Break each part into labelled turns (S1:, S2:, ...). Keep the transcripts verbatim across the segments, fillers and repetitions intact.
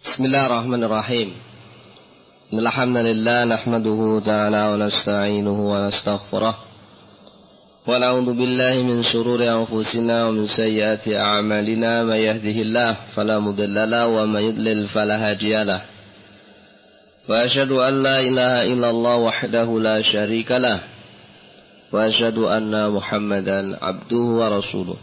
S1: Bismillahirrahmanirrahim. Alhamdulillah nahmaduhu ta'ala wa nasta'inuhu wa nastaghfiruh. Wa na'udzu billahi min shururi anfusina wa min sayyiati a'malina. May yahdihillahu fala mudilla lahu wa may yudlil fala hadiya lahu. Wa asyhadu an la ilaha illallah wahdahu la syarika lah. Wa asyhadu anna Muhammadan abduhu wa rasuluh.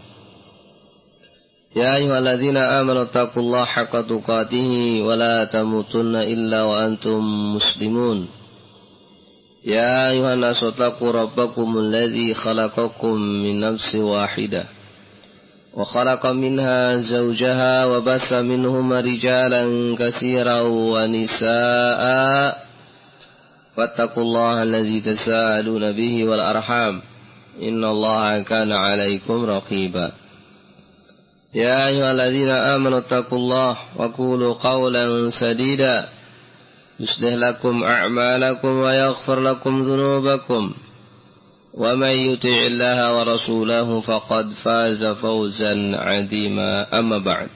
S1: Ya ayyuhalladzina amanu taqullaha haqqa tuqatih wa la tamutunna illa wa antum muslimun. Ya ayyuhan nasu taqu rabbakumul ladzi khalaqakum min nafsin wahidah wa khalaqa minha zawjaha wa bassa minhuma rijalan katsiran wa nisaa'a wattaqullaha alladzi tasaaluna bihi wal arham innallaha kana 'alaikum raqiba. Ya ayyuhalladzina amanu taqullaha wa qulu qawlan sadida yuslih lakum a'malakum wa yaghfir lakum dhunubakum wa may yuti'illaha wa rasulahu faqad faza fawzan 'azima. Amma ba'd.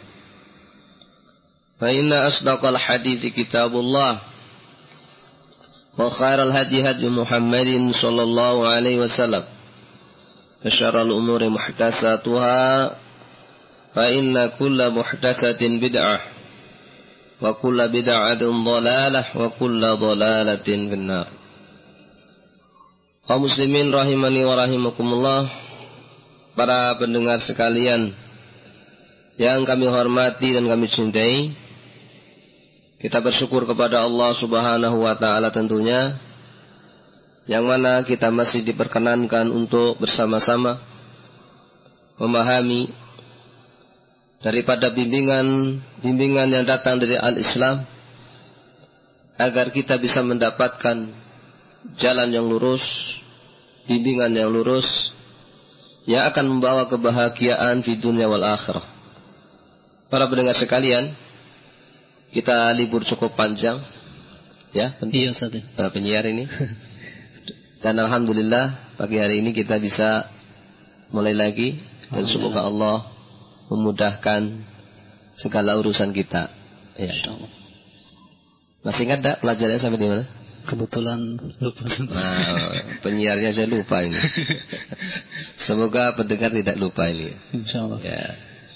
S1: Fa inna asdaqal hadithi kitabullah wa khairal hadi hadi Muhammadin sallallahu alaihi wasallam wa syarrul umuri muhdatsatuha fa inna kulla muhdatsatin bid'ah wa kulla bid'atin dhalalah wa kulla dhalalatin finnar. Kaum muslimin rahimani wa rahimakumullah, para pendengar sekalian yang kami hormati dan kami cintai, kita bersyukur kepada Allah Subhanahu wa taala tentunya, yang mana kita masih diperkenankan untuk bersama-sama memahami daripada bimbingan-bimbingan yang datang dari Al-Islam, agar kita bisa mendapatkan jalan yang lurus, bimbingan yang lurus, yang akan membawa kebahagiaan di dunia wal akhirah. Para pendengar sekalian, kita libur cukup panjang, ya,
S2: iya Ustaz,
S1: uh, penyiar ini, dan alhamdulillah pagi hari ini kita bisa mulai lagi, dan semoga Allah memudahkan segala urusan kita. Ya. Masih ingat tak pelajarannya sampai di mana?
S2: Kebetulan lupa.
S1: Nah, penyiarnya aja lupa ini. Semoga pendengar tidak lupa ini.
S2: Insyaallah.
S1: Ya.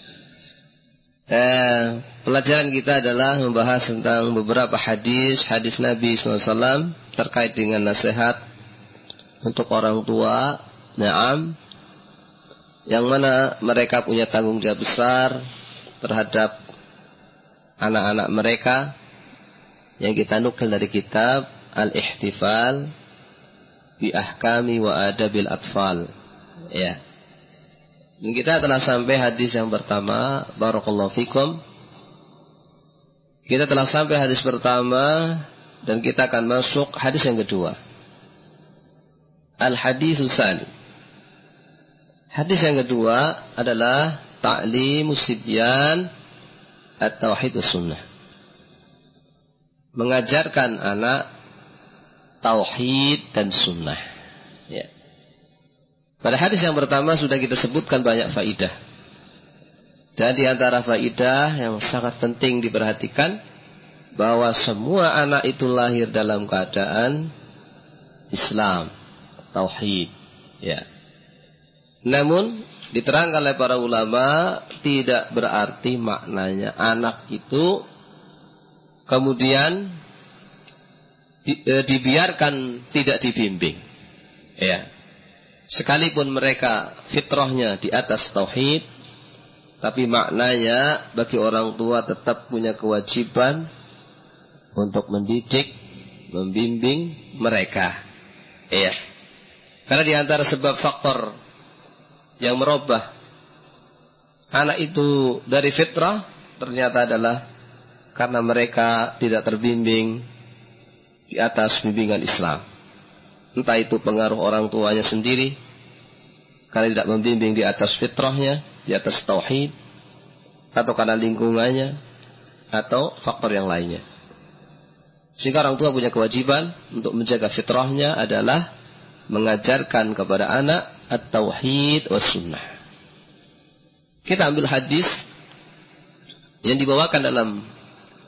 S1: Eh, pelajaran kita adalah membahas tentang beberapa hadis, hadis Nabi sallallahu alaihi wasallam terkait dengan nasihat untuk orang tua. Naam, yang mana mereka punya tanggung jawab besar terhadap anak-anak mereka, yang kita nukil dari kitab Al-Ihtifal bi Ahkami wa Adabil Atfal. Ya. Dan kita telah sampai hadis yang pertama, barakallahu fikum. Kita telah sampai hadis pertama dan kita akan masuk hadis yang kedua. Al-Hadisus Tsani. Hadis yang kedua adalah ta'limus sibyan at-tauhid was sunnah. Mengajarkan anak tauhid dan sunnah. Ya. Pada hadis yang pertama sudah kita sebutkan banyak faidah. Dan di antara faidah yang sangat penting diperhatikan, bahwa semua anak itu lahir dalam keadaan Islam, tauhid. Ya. Namun diterangkan oleh para ulama, tidak berarti maknanya anak itu kemudian di, e, dibiarkan tidak dibimbing. Ya. Sekalipun mereka fitrahnya di atas tauhid, tapi maknanya bagi orang tua tetap punya kewajiban untuk mendidik, membimbing mereka. Ya. Karena di antara sebab faktor yang merubah anak itu dari fitrah ternyata adalah karena mereka tidak terbimbing di atas bimbingan Islam. Entah itu pengaruh orang tuanya sendiri karena tidak membimbing di atas fitrahnya, di atas tauhid, atau karena lingkungannya, atau faktor yang lainnya. Sehingga orang tua punya kewajiban untuk menjaga fitrahnya adalah mengajarkan kepada anak at-tauhid was sunnah. Kita ambil hadis yang dibawakan dalam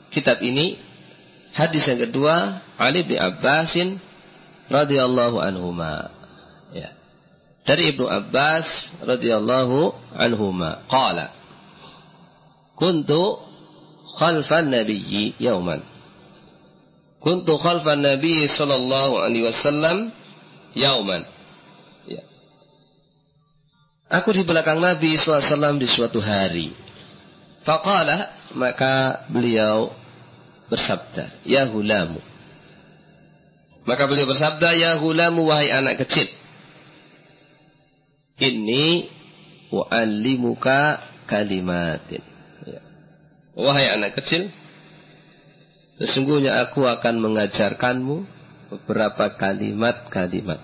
S1: kitab ini. Hadis yang kedua, Ali bin Abbasin radhiyallahu anhuma. Ya. Dari Ibnu Abbas radhiyallahu anhuma, qala kuntu khalfan nabiyyi yauman. Kuntu khalfan nabiyyi sallallahu alaihi wasallam yauman. Ya. Aku di belakang Nabi sallallahu alaihi wasallam di suatu hari. Faqala, maka beliau bersabda, ya hulamu. Maka beliau bersabda, ya hulamu, wahai anak kecil. Inni u'allimuka kalimatin. Ya. Wahai anak kecil, sesungguhnya aku akan mengajarkanmu beberapa kalimat-kalimat.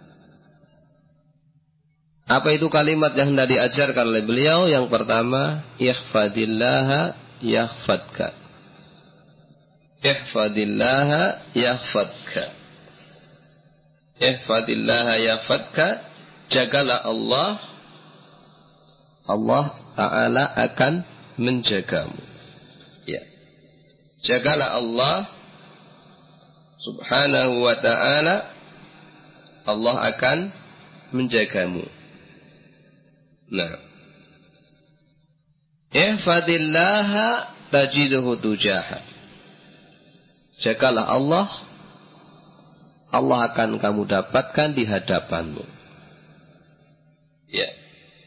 S1: Apa itu kalimat yang hendak diajarkan oleh beliau? Yang pertama, ihfadillaha yahfadka. Ihfadillaha yahfadka. Ihfadillaha yahfadka. Jagalah Allah, Allah Ta'ala akan menjagamu. Ya. Jagalah Allah Subhanahu wa ta'ala, Allah akan menjagamu. Nah, ihfadillaha tajiduhu tujaha. Jagalah Allah, Allah akan kamu dapatkan di hadapanmu. Ya.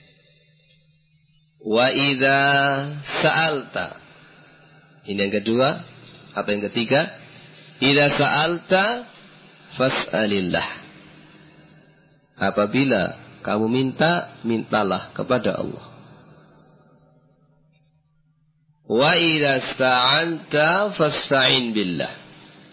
S1: Wa idza sa'alta. Ini yang kedua. Apa yang ketiga? Idza sa'alta fas'alillah. Apabila kamu minta, mintalah kepada Allah. Wa idza sta'anta fasta'in billah.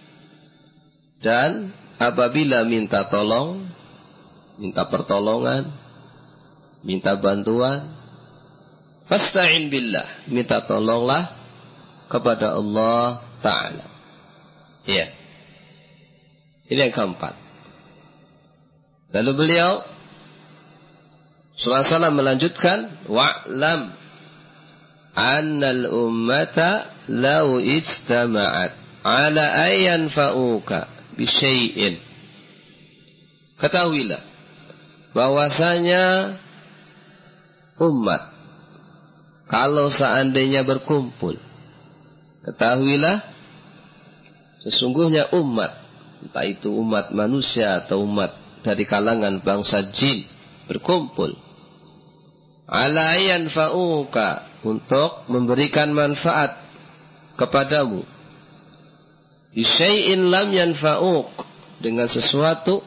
S1: Dan apabila minta tolong, minta pertolongan, minta bantuan, fasta'in billah, minta tolonglah kepada Allah Ta'ala. Ya. Ini yang keempat. Lalu beliau sallallahu alaihi wasallam melanjutkan, wa'lam annal ummata law ijtama'at ala ayyan fa'uka bisyai'in. Ketahuilah bahwasanya umat kalau seandainya berkumpul, ketahuilah sesungguhnya umat, entah itu umat manusia atau umat dari kalangan bangsa jin, berkumpul ala yanfa'uka, untuk memberikan manfaat kepadamu, bisyai'in lam yanfa'uk, dengan sesuatu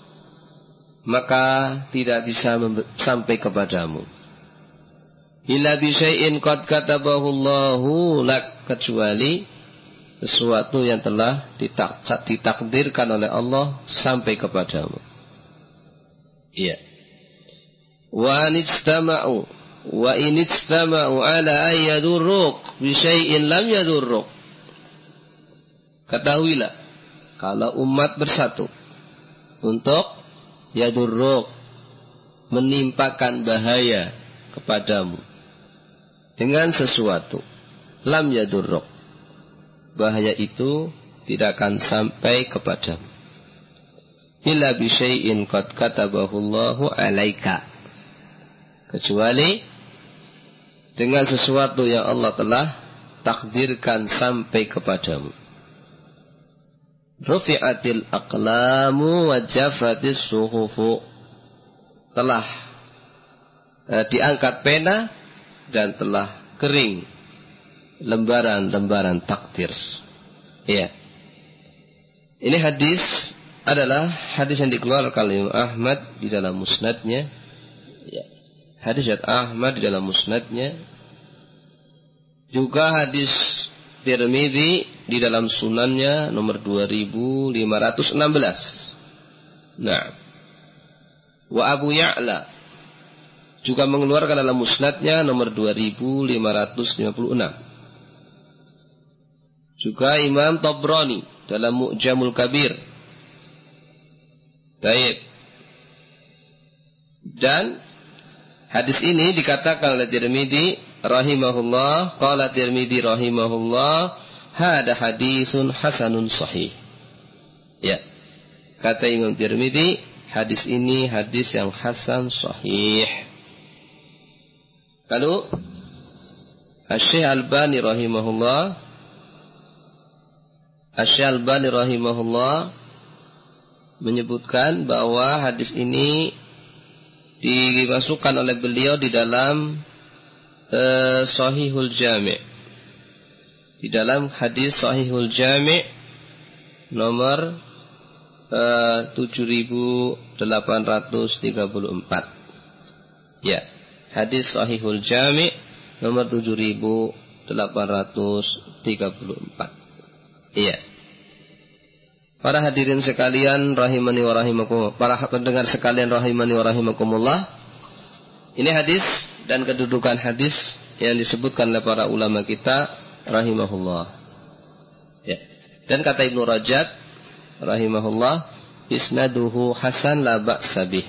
S1: maka tidak bisa sampai kepadamu, illa bisyai'in qad katabahu Allahu lak, kecuali sesuatu yang telah ditak ditakdirkan oleh Allah sampai kepadamu. Iya. Wa anijtama'u wa inijtama'u ala ayyadurruk bisyai'in lam yadurruk. Ketahuilah, kalau umat bersatu untuk yadurruk, menimpakan bahaya kepadamu dengan sesuatu, lam yadurruk, bahaya itu tidak akan sampai kepadamu, illa bisyai'in qad katabahu Allahu alaika, kecuali dengan sesuatu yang Allah telah takdirkan sampai kepadamu. Rufi'atil aqlamu wa jafatis suhufu, telah eh, diangkat pena dan telah kering lembaran-lembaran takdir. Iya. Ini hadis adalah hadis yang dikeluarkan oleh Ahmad di dalam musnadnya. Ya. Hadis dari Ahmad di dalam musnadnya. Juga hadis Tirmidzi di dalam sunannya nomor dua ribu lima ratus enam belas. Nah. Wa Abu Ya'la juga mengeluarkan dalam musnadnya nomor dua ribu lima ratus lima puluh enam. Juga Imam Tabrani dalam Mu'jamul Kabir. Baik. Dan hadis ini dikatakan oleh Tirmidzi rahimahullah, qala Tirmidzi rahimahullah, hada hadisun hasanun sahih. Ya. Kata Imam Tirmidzi, hadis ini hadis yang hasan sahih. Lalu Asy-Syaikh Albani rahimahullah Asy-Syaikh Albani rahimahullah menyebutkan bahwa hadis ini dimasukkan oleh beliau di dalam uh, Sahihul Jami'. Di dalam hadis Sahihul Jami' nomor uh, tujuh ribu delapan ratus tiga puluh empat. Ya, hadis Sahihul Jami' nomor tujuh ribu delapan ratus tiga puluh empat. Iya. Para hadirin sekalian rahimani wa rahimakumullah, para pendengar sekalian rahimani wa rahimakumullah. Ini hadis dan kedudukan hadis yang disebutkan oleh para ulama kita rahimahullah. Ya. Dan kata Ibnu Rajab rahimahullah, isnaduhu hasan la ba'sa bih.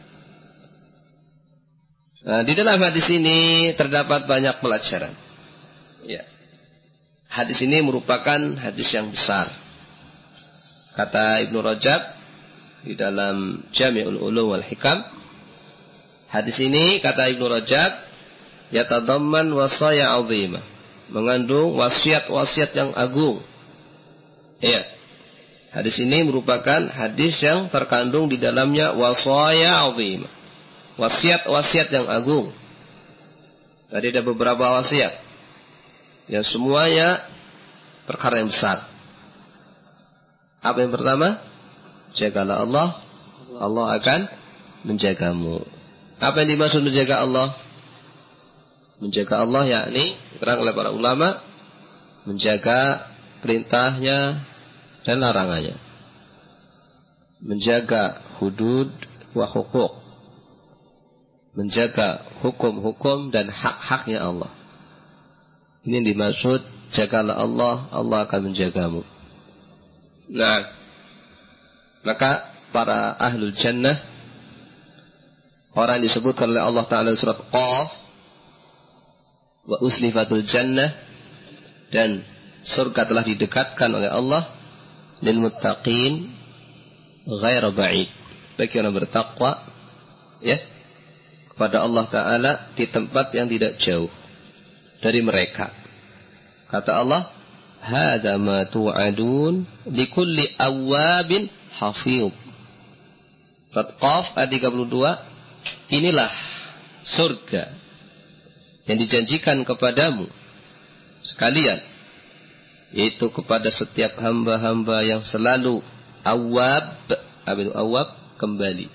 S1: Nah, di dalam hadis ini terdapat banyak pelajaran. Ya. Hadis ini merupakan hadis yang besar. Kata Ibnu Rajab di dalam Jami'ul Ulum wal Hikam, hadis ini kata Ibnu Rajab yatadamman wasaya 'azimah, mengandung wasiat-wasiat yang agung. Ya. Hadis ini merupakan hadis yang terkandung di dalamnya wasaya 'azimah. Wasiat-wasiat yang agung. Tadi ada beberapa wasiat. Yang semuanya perkara yang besar. Apa yang pertama? Jagalah Allah, Allah akan menjagamu. Apa yang dimaksud menjaga Allah? Menjaga Allah yakni diterang oleh para ulama, menjaga perintahnya dan larangannya. Menjaga hudud wa hukuk. Menjaga hukum-hukum dan hak-haknya Allah. Ini yang dimaksud jagalah Allah, Allah akan menjagamu. Nah, maka para ahlul jannah, orang yang disebutkan oleh Allah Ta'ala surat Qaf, wa uslifatul jannah, dan surga telah didekatkan oleh Allah lil muttaqin ghaira ba'id, bagi orang bertakwa ya kepada Allah Ta'ala di tempat yang tidak jauh dari mereka. Kata Allah, hada ma tu'adun likulli awwabin hafidh. Surat Qaf ayat tiga puluh dua, inilah surga yang dijanjikan kepadamu sekalian, yaitu kepada setiap hamba-hamba yang selalu awwab. Apa itu awwab? Kembali.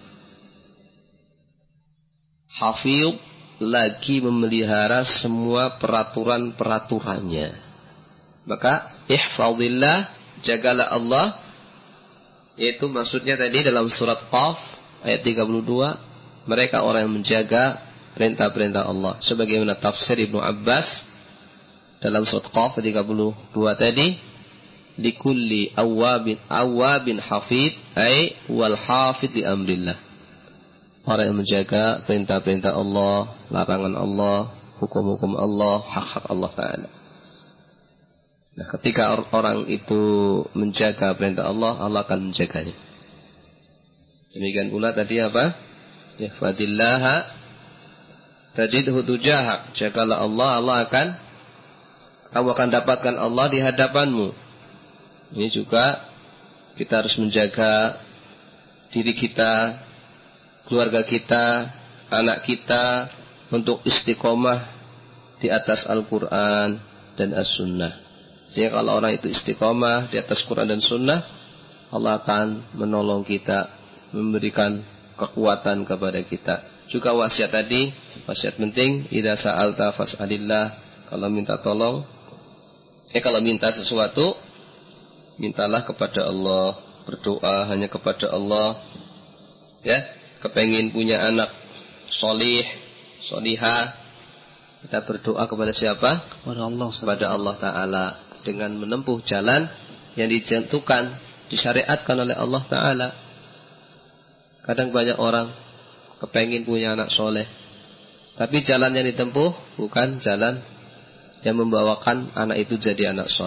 S1: Hafidh, lagi memelihara semua peraturan-peraturannya. Maka ihfazillah, jagalah Allah, yaitu maksudnya tadi dalam surat Qaf ayat tiga puluh dua, mereka orang yang menjaga perintah-perintah Allah. Sebagaimana tafsir Ibnu Abbas dalam surat Qaf tiga puluh dua tadi, likulli awwabin awwabin hafid, ay wal hafid li amrillah. Orang yang menjaga perintah-perintah Allah, larangan Allah, hukum-hukum Allah, hak-hak Allah Ta'ala. Nah, ketika orang itu menjaga perintah Allah, Allah akan menjaganya. Demikian pula tadi apa? Ihfadillaha tajidhu tujahak. Jagalah Allah, Allah akan kamu akan dapatkan Allah di hadapanmu. Ini juga kita harus menjaga diri kita, keluarga kita, anak kita untuk istiqomah di atas Al-Quran dan As-Sunnah. Sehingga kalau orang itu istiqomah di atas Quran dan Sunnah, Allah akan menolong kita, memberikan kekuatan kepada kita. Juga wasiat tadi, wasiat penting, idza sa'alta fas'alillah, kalau minta tolong, eh kalau minta sesuatu, mintalah kepada Allah, berdoa hanya kepada Allah. Ya, kepengin punya anak solih, solihah, kita berdoa kepada siapa? Kepada Allah, kepada Allah Ta'ala, dengan menempuh jalan yang ditentukan, disyariatkan oleh Allah Ta'ala. Kadang banyak orang kepengin punya anak soleh, tapi jalan yang ditempuh bukan jalan yang membawakan anak itu jadi anak soleh.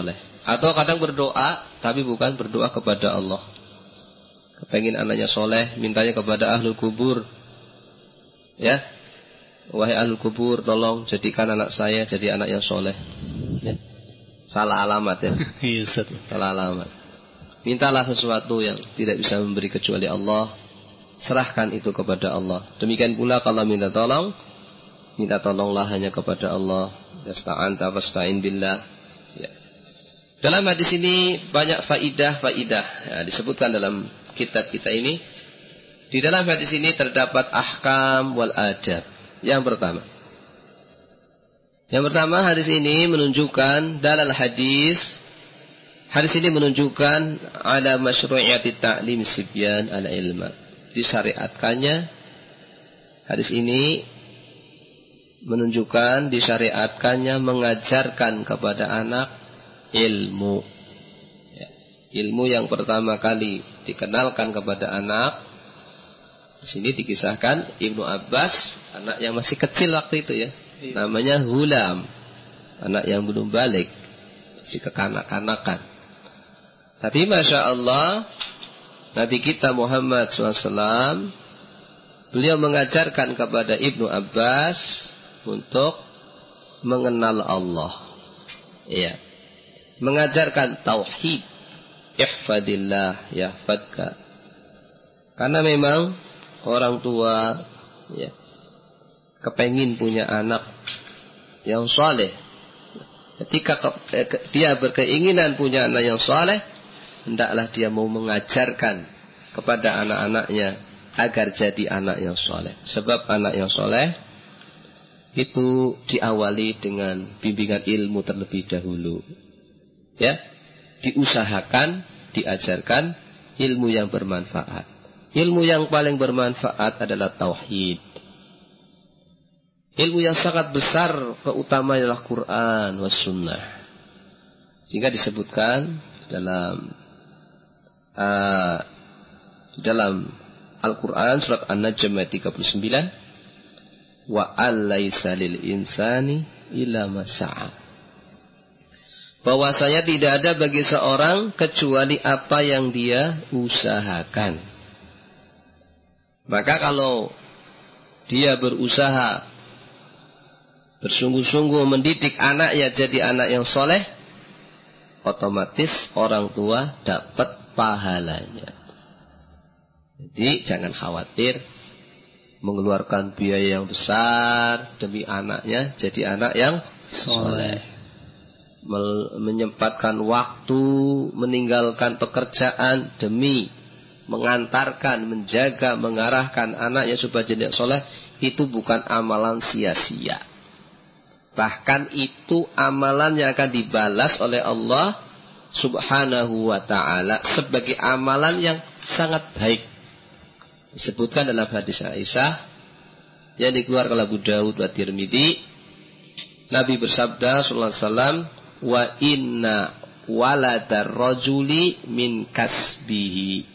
S1: Atau kadang berdoa, tapi bukan berdoa kepada Allah. Kepengen anaknya soleh, mintanya kepada ahlul kubur. Ya, wahai ahlul kubur, tolong jadikan anak saya jadi anak yang soleh. Ya. Salah alamat ya. Salah alamat. Mintalah sesuatu yang tidak bisa memberi kecuali Allah. Serahkan itu kepada Allah. Demikian pula kalau minta tolong, minta tolonglah hanya kepada Allah. Yasta'anta fasta'in billah. Ya. Dalam hadis ini banyak faidah-faidah ya, disebutkan dalam kitab kita ini. Di dalam hadis ini terdapat ahkam wal adab. Yang pertama. Yang pertama, hadis ini menunjukkan dalal hadis. Hadis ini menunjukkan ala masyru'iyati ta'lim sibyan ala ilma. Disyariatkannya hadis ini menunjukkan disyariatkannya mengajarkan kepada anak ilmu. Ya. Ilmu yang pertama kali dikenalkan kepada anak. Di sini dikisahkan Ibnu Abbas, anak yang masih kecil waktu itu ya. Namanya Hulam, anak yang belum balik, masih kekanak-kanakan. Tapi Masya Allah, Nabi kita Muhammad shallallahu alaihi wasallam, beliau mengajarkan kepada Ibnu Abbas untuk mengenal Allah. Iya. Mengajarkan tauhid. Ihfadillah yahfadka. Karena memang orang tua ya, kepengin punya anak yang saleh. Ketika ke, eh, dia berkeinginan punya anak yang saleh, hendaklah dia mau mengajarkan kepada anak-anaknya agar jadi anak yang saleh. Sebab anak yang saleh itu diawali dengan bimbingan ilmu terlebih dahulu. Ya, diusahakan, diajarkan ilmu yang bermanfaat. Ilmu yang paling bermanfaat adalah tauhid. Ilmu yang sangat besar keutamaannya adalah Quran was sunnah. Sehingga disebutkan dalam uh, dalam Al-Quran surat An-Najm ayat tiga puluh sembilan, wa alaysa lil insani illa ma sa'a. Bahwasanya tidak ada bagi seorang kecuali apa yang dia usahakan. Maka kalau dia berusaha bersungguh-sungguh mendidik anaknya jadi anak yang soleh, otomatis orang tua dapat pahalanya. Jadi jangan khawatir mengeluarkan biaya yang besar demi anaknya jadi anak yang soleh. Menyempatkan waktu, meninggalkan pekerjaan demi mengantarkan, menjaga, mengarahkan anaknya supaya jadi soleh, itu bukan amalan sia-sia. Bahkan itu amalan yang akan dibalas oleh Allah Subhanahu wa ta'ala sebagai amalan yang sangat baik. Disebutkan dalam hadis Aisyah yang dikeluarkan oleh Abu Dawud wa Tirmidzi, Nabi bersabda sallallahu alaihi wasallam, wa inna waladar rajuli min kasbihi.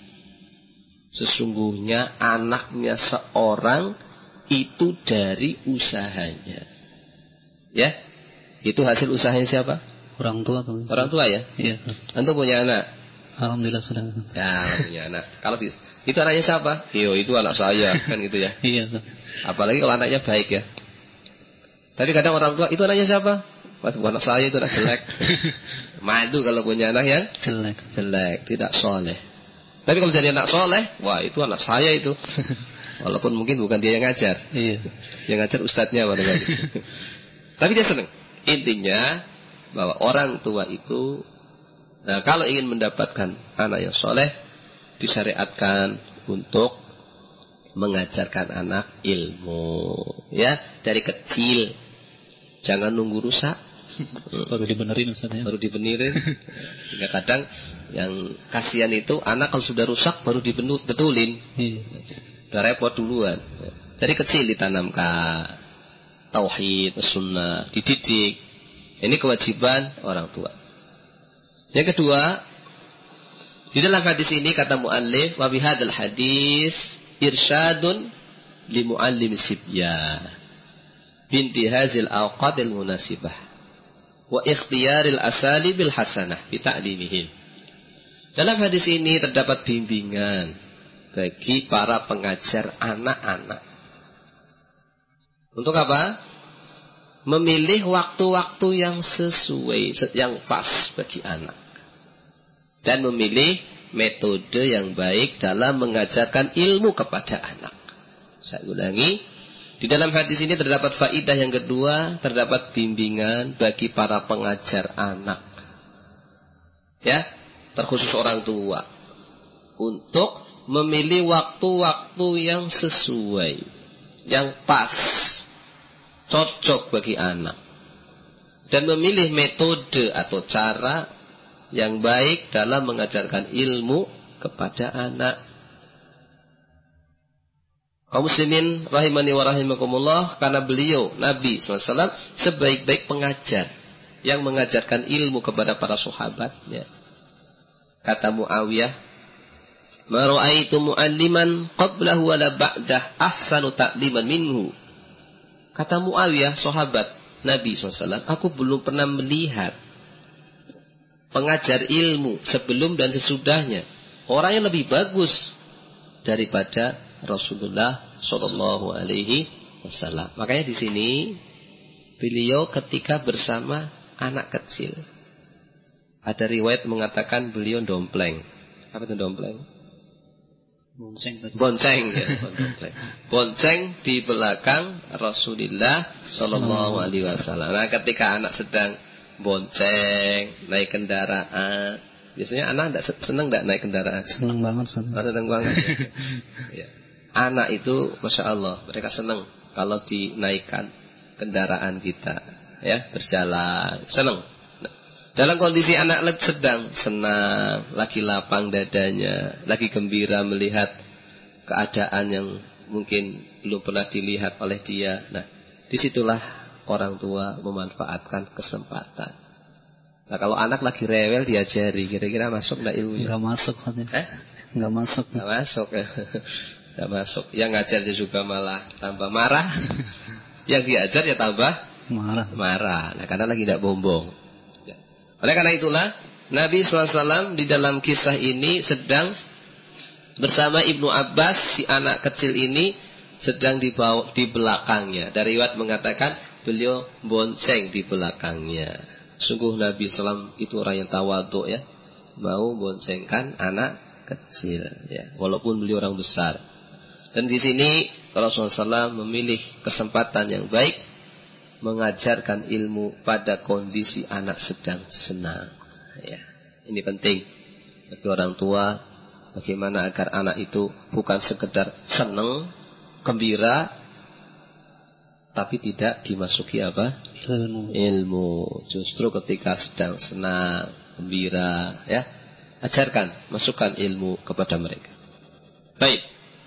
S1: Sesungguhnya anaknya seorang itu dari usahanya. Ya, itu hasil usahanya siapa?
S2: Orang tua tuh.
S1: Orang tua ya?
S2: Iya.
S1: Antum punya anak?
S2: Alhamdulillah sudah.
S1: Ya, punya anak. Kalau di, itu anaknya siapa? Yo, itu anak saya, kan gitu ya.
S2: Iya.
S1: Apalagi kalau anaknya baik ya. Tapi kadang orang tua, itu anaknya siapa? Mas, bukan anak saya, itu anak jelek. Madu kalau punya anak yang
S2: jelek,
S1: jelek, tidak soleh. Tapi kalau jadi anak soleh, wah itu anak saya itu. Walaupun mungkin bukan dia yang ngajar.
S2: Iya.
S1: Yang ngajar ustadznya barangkali. Tapi dia senang. Intinya bahwa orang tua itu, nah, kalau ingin mendapatkan anak yang soleh, disyariatkan untuk mengajarkan anak ilmu. Ya, dari kecil. Jangan nunggu rusak.
S2: Baru dibenerin Ustaz ya.
S1: Baru dibenerin. Hingga kadang yang kasihan itu anak kalau sudah rusak baru dibetulin.
S2: Iya.
S1: Udah repot duluan. Dari kecil ditanamkan tauhid, sunnah, dididik. Ini kewajiban orang tua. Yang kedua, di dalam hadis ini kata muallif, wa bihadzal hadis irsyadun li muallim sibyan binti hazil awqatil munasibah. wa ikhtiyaril asalibil hasanah fi ta'limihim. Dalam hadis ini terdapat bimbingan bagi para pengajar anak-anak. Untuk apa? Memilih waktu-waktu yang sesuai, yang pas bagi anak. Dan memilih metode yang baik dalam mengajarkan ilmu kepada anak. Saya ulangi, di dalam hadis ini terdapat faidah yang kedua, terdapat bimbingan bagi para pengajar anak. Ya, terkhusus orang tua. Untuk memilih waktu-waktu yang sesuai, yang pas, cocok bagi anak. Dan memilih metode atau cara yang baik dalam mengajarkan ilmu kepada anak. Kaum muslimin rahimani wa rahimakumullah, karena beliau Nabi shallallahu alaihi wasallam sebaik-baik pengajar yang mengajarkan ilmu kepada para sahabatnya. Kata Muawiyah, "Ma ra'aitu mu'alliman qablahu wala ba'dah ahsanu ta'liman minhu." Kata Muawiyah, sahabat Nabi shallallahu alaihi wasallam, aku belum pernah melihat pengajar ilmu sebelum dan sesudahnya orang yang lebih bagus daripada Rasulullah Shallallahu Alaihi Wasallam. Makanya di sini beliau ketika bersama anak kecil, ada riwayat mengatakan beliau dompleng. Apa itu dompleng?
S2: Bonceng.
S1: Bonceng ya, dompleng. Bonceng di belakang Rasulullah Shallallahu Alaihi Wasallam. Nah, ketika anak sedang bonceng naik kendaraan, biasanya anak tidak senang tidak naik kendaraan.
S2: Senang banget, senang.
S1: Oh, senang banget. Ya. Anak itu, masya Allah, mereka senang kalau dinaikkan kendaraan kita, ya, berjalan, senang. Nah, dalam kondisi anak sedang senang, lagi lapang dadanya, lagi gembira melihat keadaan yang mungkin belum pernah dilihat oleh dia. Nah, disitulah orang tua memanfaatkan kesempatan. Nah, kalau anak lagi rewel diajari, kira-kira masuk enggak ilmunya?
S2: Enggak masuk katanya.
S1: Eh?
S2: Enggak masuk.
S1: Enggak masuk. Enggak masuk. Yang ngajar juga malah tambah marah. Yang diajar ya tambah
S2: marah.
S1: Marah. Nah, karena lagi enggak bombong. Ya. Oleh karena itulah Nabi shallallahu alaihi wasallam di dalam kisah ini sedang bersama Ibnu Abbas, si anak kecil ini sedang dibawa di belakangnya. Dari riwayat mengatakan beliau bonceng di belakangnya. Sungguh Nabi shallallahu alaihi wasallam itu orang yang tawadhu ya, mau boncengkan anak kecil ya, walaupun beliau orang besar. Dan di sini Rasulullah shallallahu alaihi wasallam memilih kesempatan yang baik mengajarkan ilmu pada kondisi anak sedang senang. Ya, ini penting bagi orang tua, bagaimana agar anak itu bukan sekedar senang, gembira, tapi tidak dimasuki apa?
S2: Ilmu.
S1: Ilmu. Justru ketika sedang senang, gembira, ya, ajarkan, masukkan ilmu kepada mereka. Baik.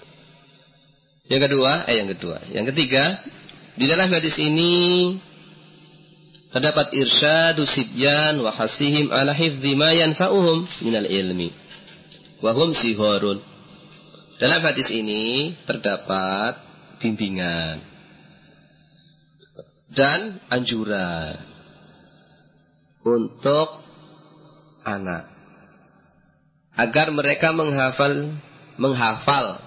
S1: Yang kedua, eh yang kedua, yang ketiga, di dalam hadis ini terdapat irsyadu sibyan wa hasihim ala hifdzi ma yanfa'uhum minal ilmi wa hum sihorun. Dalam hadis ini terdapat bimbingan dan anjuran untuk anak agar mereka menghafal menghafal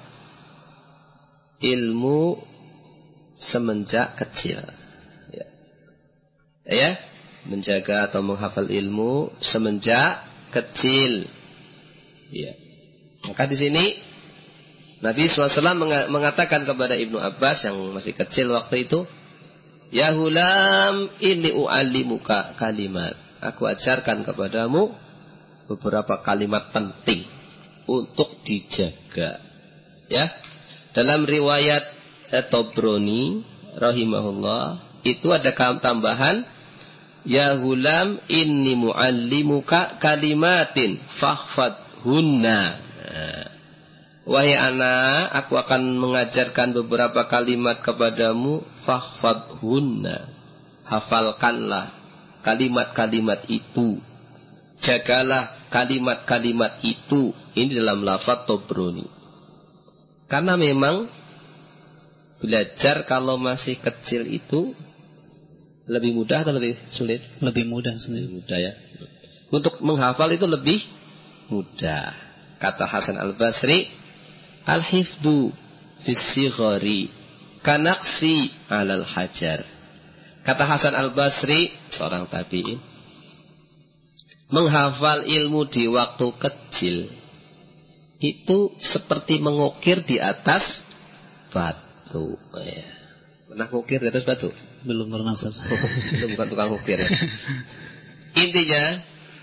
S1: ilmu semenjak kecil, ya. ya, menjaga atau menghafal ilmu semenjak kecil, ya. Maka di sini Nabi shallallahu alaihi wasallam mengatakan kepada Ibnu Abbas yang masih kecil waktu itu, ya hulam inni u'allimuka kalimat, aku ajarkan kepadamu beberapa kalimat penting untuk dijaga, ya. Dalam riwayat At-Tabrani rahimahullah itu ada tambahan, ya hulam inni mu'allimuka kalimatin fakhfadhunna. Nah, wahai anak, aku akan mengajarkan beberapa kalimat kepadamu, fakhfadhunna, hafalkanlah kalimat-kalimat itu, jagalah kalimat-kalimat itu. Ini dalam lafaz Tabrani. Karena memang belajar kalau masih kecil itu Lebih mudah atau lebih sulit?
S2: Lebih mudah sebenarnya.
S1: Lebih mudah ya. Untuk menghafal itu lebih mudah. Kata Hasan Al-Basri, al-hifdu fis sighari kanaksi 'alal hajar. Kata Hasan Al-Basri, seorang tabi'in, menghafal ilmu di waktu kecil itu seperti mengukir di atas batu. Ya. Pernah ngukir di atas batu?
S2: Belum pernah.
S1: Itu bukan tukang ukir ya. Intinya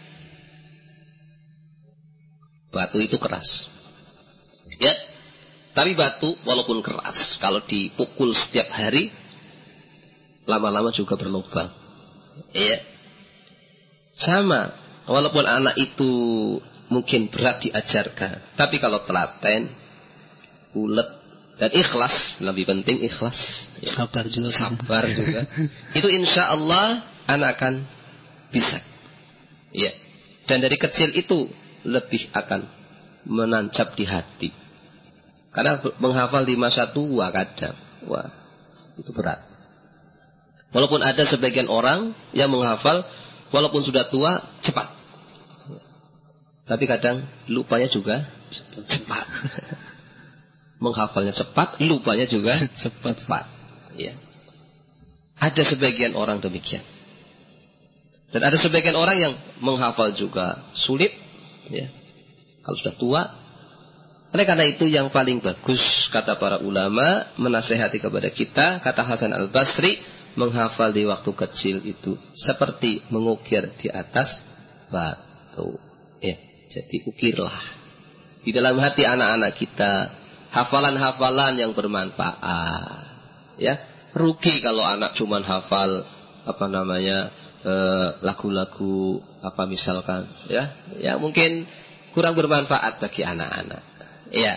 S1: batu itu keras. Ya. Tapi batu walaupun keras, kalau dipukul setiap hari lama-lama juga berlubang. Ya. Sama, walaupun anak itu mungkin berat diajarkan, tapi kalau telaten, ulet dan ikhlas, lebih penting ikhlas. Ya.
S2: Sabar juga.
S1: Sabar juga. Itu insya Allah anak akan bisa. Ya. Dan dari kecil itu lebih akan menancap di hati. Karena menghafal di masa tua kadang, wah, itu berat. Walaupun ada sebagian orang yang menghafal walaupun sudah tua cepat. Tapi kadang lupanya juga cepat. cepat. Menghafalnya cepat, lupanya juga cepat. cepat. Ya. Ada sebagian orang demikian. Dan ada sebagian orang yang menghafal juga sulit. Ya. Kalau sudah tua. Oleh karena itu yang paling bagus, kata para ulama, menasehati kepada kita, kata Hasan Al-Basri, menghafal di waktu kecil itu seperti mengukir di atas batu. Ya. Jadi ukirlah di dalam hati anak-anak kita hafalan-hafalan yang bermanfaat. Ya, rugi kalau anak cuman hafal apa namanya eh, lagu-lagu apa misalkan, ya, ya mungkin kurang bermanfaat bagi anak-anak. Ya,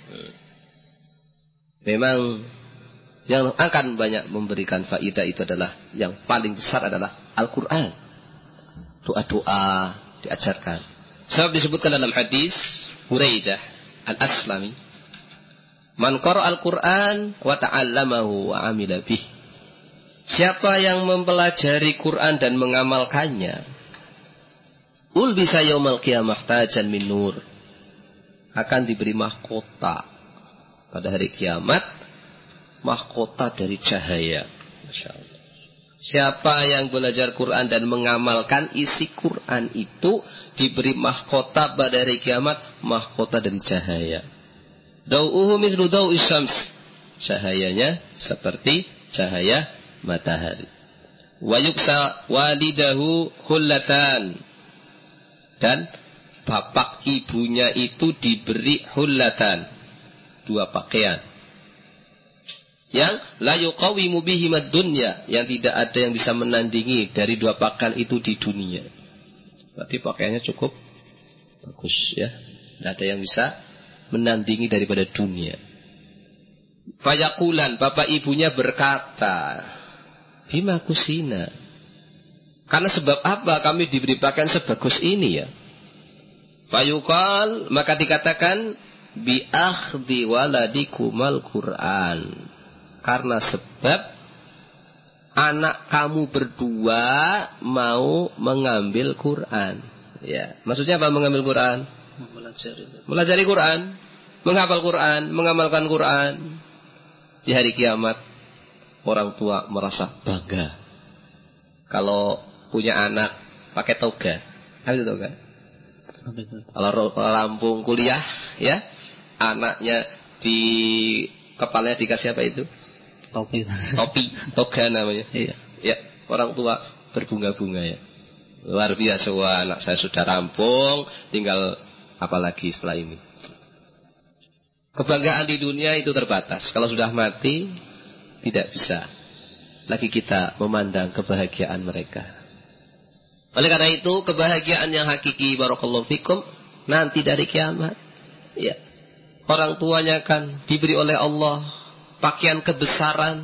S1: memang yang akan banyak memberikan faidah itu adalah yang paling besar adalah Al-Quran. Doa-doa diajarkan. Sebab disebutkan dalam hadis Huraidah Al-Aslami, man qara'a al-Qur'an wa ta'allamahu wa 'amila bih. Siapa yang mempelajari Quran dan mengamalkannya, ulbisa yaumal qiyamah tajan min nur, akan diberi mahkota pada hari kiamat, mahkota dari cahaya. Masya Allah. Siapa yang belajar Quran dan mengamalkan isi Quran itu diberi mahkota pada hari kiamat, mahkota dari cahaya. Dau'uhu mislu dau'is syams. Cahayanya seperti cahaya matahari. Wa yuksa walidahu hullatan. Dan bapak ibunya itu diberi hullatan, dua pakaian. Yang la yuqawimu bihi mad-dunya, yang tidak ada yang bisa menandingi dari dua pakaian itu di dunia. Berarti pakaiannya cukup bagus ya. Tidak ada yang bisa menandingi daripada dunia. Fayakulan, bapak ibunya berkata, bima kusina, karena sebab apa kami diberi pakaian sebagus ini ya. Fayukal, maka dikatakan, bi akhdi waladikumal Qur'an, karena sebab anak kamu berdua mau mengambil Quran. Ya, maksudnya apa mengambil Quran?
S2: Melajari.
S1: Melajari Quran, menghafal Quran, mengamalkan Quran. Di hari kiamat orang tua merasa bangga kalau punya anak pakai toga. Apa itu toga? Kalau Lampung kuliah, ya, anaknya di kepalanya dikasih apa itu?
S2: Topi.
S1: Topi, toga namanya. Iya. Ya, orang tua berbunga-bunga ya. Luar biasa, wah, anak saya sudah rampung, tinggal apalagi setelah ini. Kebanggaan di dunia itu terbatas. Kalau sudah mati, tidak bisa lagi kita memandang kebahagiaan mereka. Oleh karena itu, kebahagiaan yang hakiki, barakallahu fikum, nanti dari kiamat. Ya. Orang tuanya kan diberi oleh Allah pakaian kebesaran.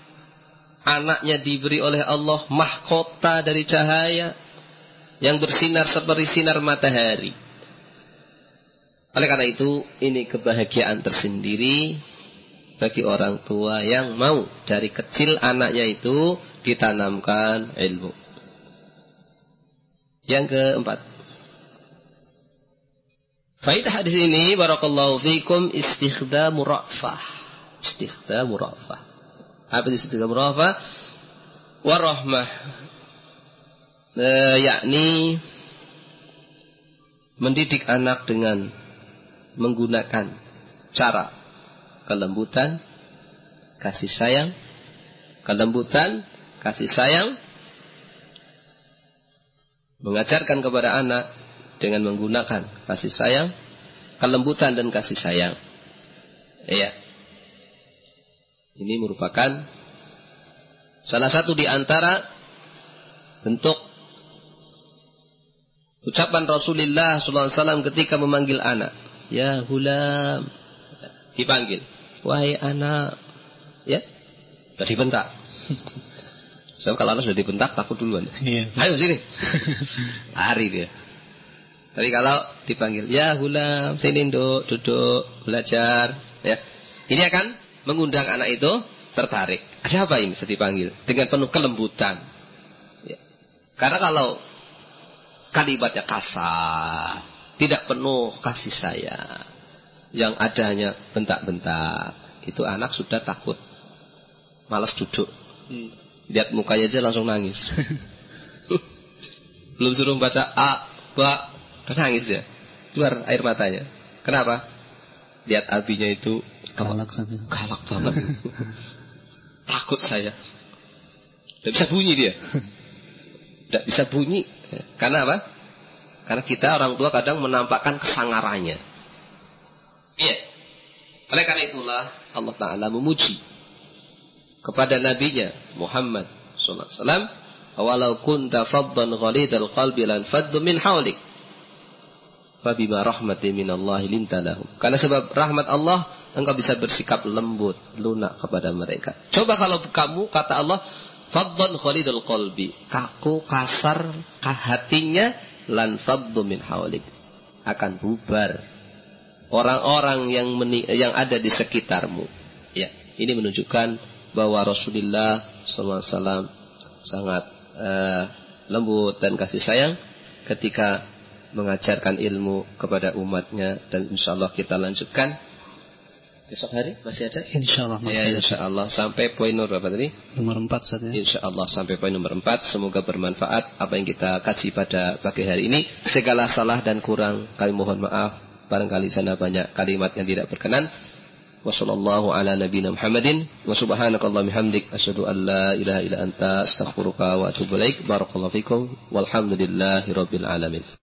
S1: Anaknya diberi oleh Allah mahkota dari cahaya yang bersinar seperti sinar matahari. Oleh karena itu, ini kebahagiaan tersendiri bagi orang tua yang mau dari kecil anaknya itu ditanamkan ilmu. Yang keempat, faidah hadis ini barakallahu fikum istikhdamu ra'fah. Istikhdamu ra'fah. Apa itu istikhdamu ra'fah? Warahmah. E, yakni mendidik anak dengan menggunakan cara kelembutan, kasih sayang, kelembutan, kasih sayang, mengajarkan kepada anak dengan menggunakan kasih sayang, kelembutan dan kasih sayang. Iya. Ini merupakan salah satu di antara bentuk ucapan Rasulullah sallallahu alaihi wasallam ketika memanggil anak. Ya hulam. Dipanggil. Wahai anak. Ya. Sudah dibentak. Sebab kalau anak sudah dibentak takut duluan.
S2: Iya.
S1: Ayo sini. Lari dia. Tapi kalau dipanggil, ya hulam, sini duduk, duduk, belajar. Ya. Ini akan mengundang anak itu tertarik. Ada apa ini? Saya dipanggil dengan penuh kelembutan. Ya. Karena kalau kalimatnya kasar, tidak penuh kasih sayang, yang adanya bentak-bentak, itu anak sudah takut, malas duduk. Hmm. Lihat mukanya aja langsung nangis. Belum suruh baca A, ba, udah nangis ya, keluar air matanya. Kenapa? Lihat abinya itu
S2: galak,
S1: galak banget. Takut saya. Tidak bisa bunyi dia. Tidak bisa bunyi. Karena apa? Karena kita orang tua kadang menampakkan kesangarannya. Iya. Oleh karena itulah Allah Ta'ala memuji kepada nabinya Muhammad sallallahu alaihi wasallam, "Walau kunta faddan ghalidal qalbi lan faddu min hawlik. Fa bima rahmatin minallahi linta lahum." Karena sebab rahmat Allah, engkau bisa bersikap lembut, lunak kepada mereka. Coba kalau kamu, kata Allah, faddan ghalidal qalbi, kaku, kasar hatinya, lan faddu min hawlik, akan bubar orang-orang yang meni- yang ada di sekitarmu. Ya, ini menunjukkan bahwa Rasulullah sallallahu alaihi wasallam sangat uh, lembut dan kasih sayang ketika mengajarkan ilmu kepada umatnya. Dan insyaallah kita lanjutkan besok hari, masih ada?
S2: Insyaallah masih
S1: ya,
S2: ada.
S1: Insyaallah sampai poin nomor berapa tadi?
S2: Nomor empat saja.
S1: Insyaallah sampai poin nomor empat. Semoga bermanfaat apa yang kita kaji pada pagi hari ini. Segala salah dan kurang kami mohon maaf. Barangkali sana banyak kalimat yang tidak berkenan. Wassallallahu ala nabiyina Muhammadin wa subhanakallahumma bihamdik asyhadu an la ilaha illa anta astaghfiruka wa atubu ilaik. Barakallahu fikum walhamdulillahi rabbil alamin.